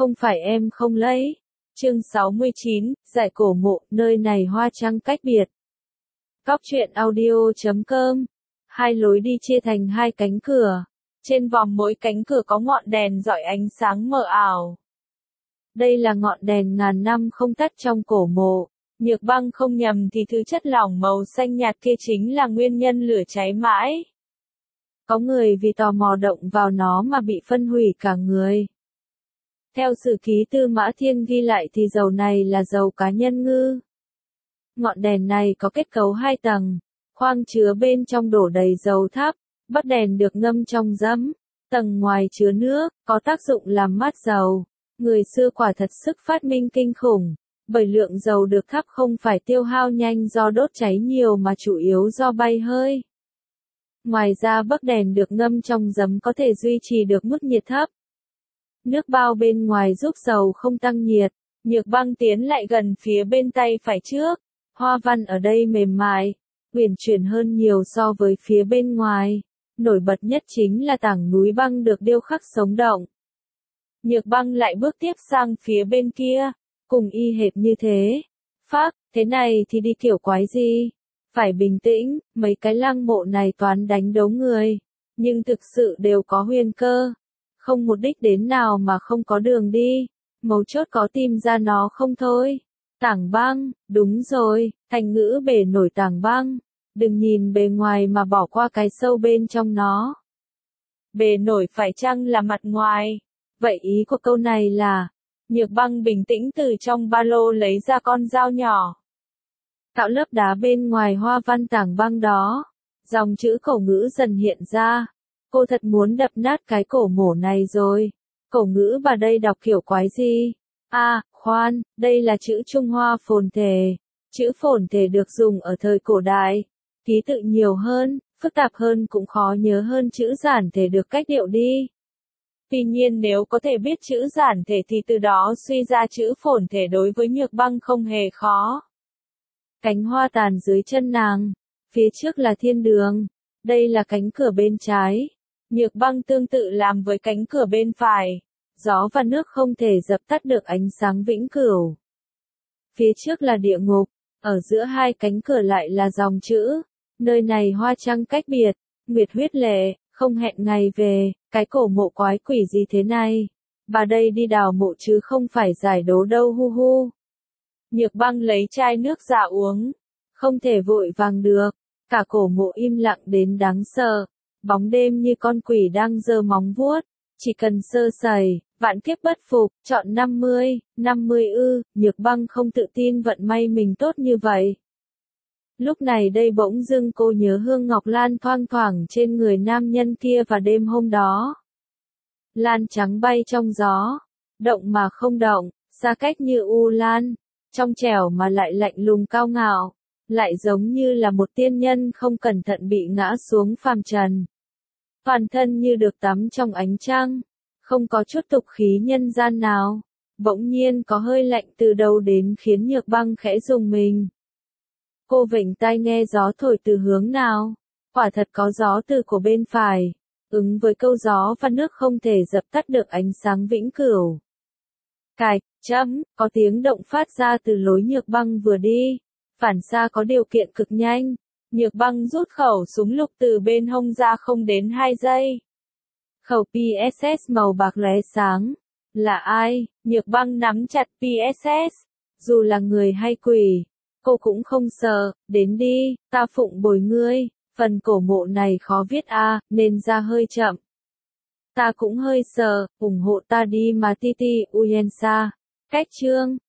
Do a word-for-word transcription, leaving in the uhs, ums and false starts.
không phải em không lấy. Chương sáu mươi chín, giải cổ mộ, nơi này hoa trăng cách biệt. Cóc truyện audio chấm com. Hai lối đi chia thành hai cánh cửa. Trên vòm mỗi cánh cửa có ngọn đèn rọi ánh sáng mờ ảo. Đây là ngọn đèn ngàn năm không tắt trong cổ mộ. Nhược Băng không nhầm thì thứ chất lỏng màu xanh nhạt kia chính là nguyên nhân lửa cháy mãi. Có người vì tò mò động vào nó mà bị phân hủy cả người. Theo sử ký Tư Mã Thiên ghi lại thì dầu này là dầu cá nhân ngư. Ngọn đèn này có kết cấu hai tầng, khoang chứa bên trong đổ đầy dầu thắp, bắt đèn được ngâm trong giấm, tầng ngoài chứa nước, có tác dụng làm mát dầu. Người xưa quả thật sức phát minh kinh khủng, bởi lượng dầu được thắp không phải tiêu hao nhanh do đốt cháy nhiều mà chủ yếu do bay hơi. Ngoài ra bấc đèn được ngâm trong giấm có thể duy trì được mức nhiệt thấp. Nước bao bên ngoài giúp dầu không tăng nhiệt. Nhược Băng tiến lại gần phía bên tay phải trước. Hoa văn ở đây mềm mại, uyển chuyển hơn nhiều so với phía bên ngoài. Nổi bật nhất chính là tảng núi băng được điêu khắc sống động. Nhược Băng lại bước tiếp sang phía bên kia, cùng y hệt như thế. Phác, thế này thì đi kiểu quái gì? Phải bình tĩnh, mấy cái lăng mộ này toán đánh đấu người, nhưng thực sự đều có huyền cơ. Không một đích đến nào mà không có đường đi, mấu chốt có tìm ra nó không thôi. Tảng băng, đúng rồi, thành ngữ bề nổi tảng băng, đừng nhìn bề ngoài mà bỏ qua cái sâu bên trong nó. Bề nổi phải chăng là mặt ngoài? Vậy ý của câu này là, Nhược Băng bình tĩnh từ trong ba lô lấy ra con dao nhỏ. Tạo lớp đá bên ngoài hoa văn tảng băng đó, dòng chữ cổ ngữ dần hiện ra. Cô thật muốn đập nát cái cổ mộ này rồi. Cổ ngữ bà đây đọc kiểu quái gì? À, khoan, đây là chữ Trung Hoa phồn thể. Chữ phồn thể được dùng ở thời cổ đại. Ký tự nhiều hơn, phức tạp hơn cũng khó nhớ hơn chữ giản thể được cách điệu đi. Tuy nhiên nếu có thể biết chữ giản thể thì từ đó suy ra chữ phồn thể đối với Nhược Băng không hề khó. Cánh hoa tàn dưới chân nàng. Phía trước là thiên đường. Đây là cánh cửa bên trái. Nhược Băng tương tự làm với cánh cửa bên phải. Gió và nước không thể dập tắt được ánh sáng vĩnh cửu. Phía trước là địa ngục. Ở giữa hai cánh cửa lại là dòng chữ. Nơi này hoa trăng cách biệt. Nguyệt huyết lệ, không hẹn ngày về. Cái cổ mộ quái quỷ gì thế này? Bà đây đi đào mộ chứ không phải giải đố đâu hu hu. Nhược Băng lấy chai nước ra uống. Không thể vội vàng được. Cả cổ mộ im lặng đến đáng sợ. Bóng đêm như con quỷ đang giơ móng vuốt. Chỉ cần sơ sẩy, vạn kiếp bất phục, chọn năm mươi, năm mươi ư, Nhược Băng không tự tin vận may mình tốt như vậy. Lúc này đây bỗng dưng cô nhớ hương ngọc lan thoang thoảng trên người nam nhân kia và đêm hôm đó. Lan trắng bay trong gió, động mà không động, xa cách như u lan, trong trẻo mà lại lạnh lùng cao ngạo, lại giống như là một tiên nhân không cẩn thận bị ngã xuống phàm trần. Toàn thân như được tắm trong ánh trăng, không có chút tục khí nhân gian nào, bỗng nhiên có hơi lạnh từ đầu đến khiến Nhược Băng khẽ rùng mình. Cô vểnh tai nghe gió thổi từ hướng nào, quả thật có gió từ của bên phải, ứng với câu gió và nước không thể dập tắt được ánh sáng vĩnh cửu. Cạch, chấm, có tiếng động phát ra từ lối Nhược Băng vừa đi, phản xạ có điều kiện cực nhanh. Nhược Băng rút khẩu súng lục từ bên hông ra không đến hai giây. Khẩu pê ét ét màu bạc lóe sáng. Là ai? Nhược Băng nắm chặt pê ét ét. Dù là người hay quỷ, cô cũng không sợ. Đến đi, ta phụng bồi ngươi. Phần cổ mộ này khó viết a, à, nên ra hơi chậm. Ta cũng hơi sợ, ủng hộ ta đi mà Titi Uyensa. Cách chương.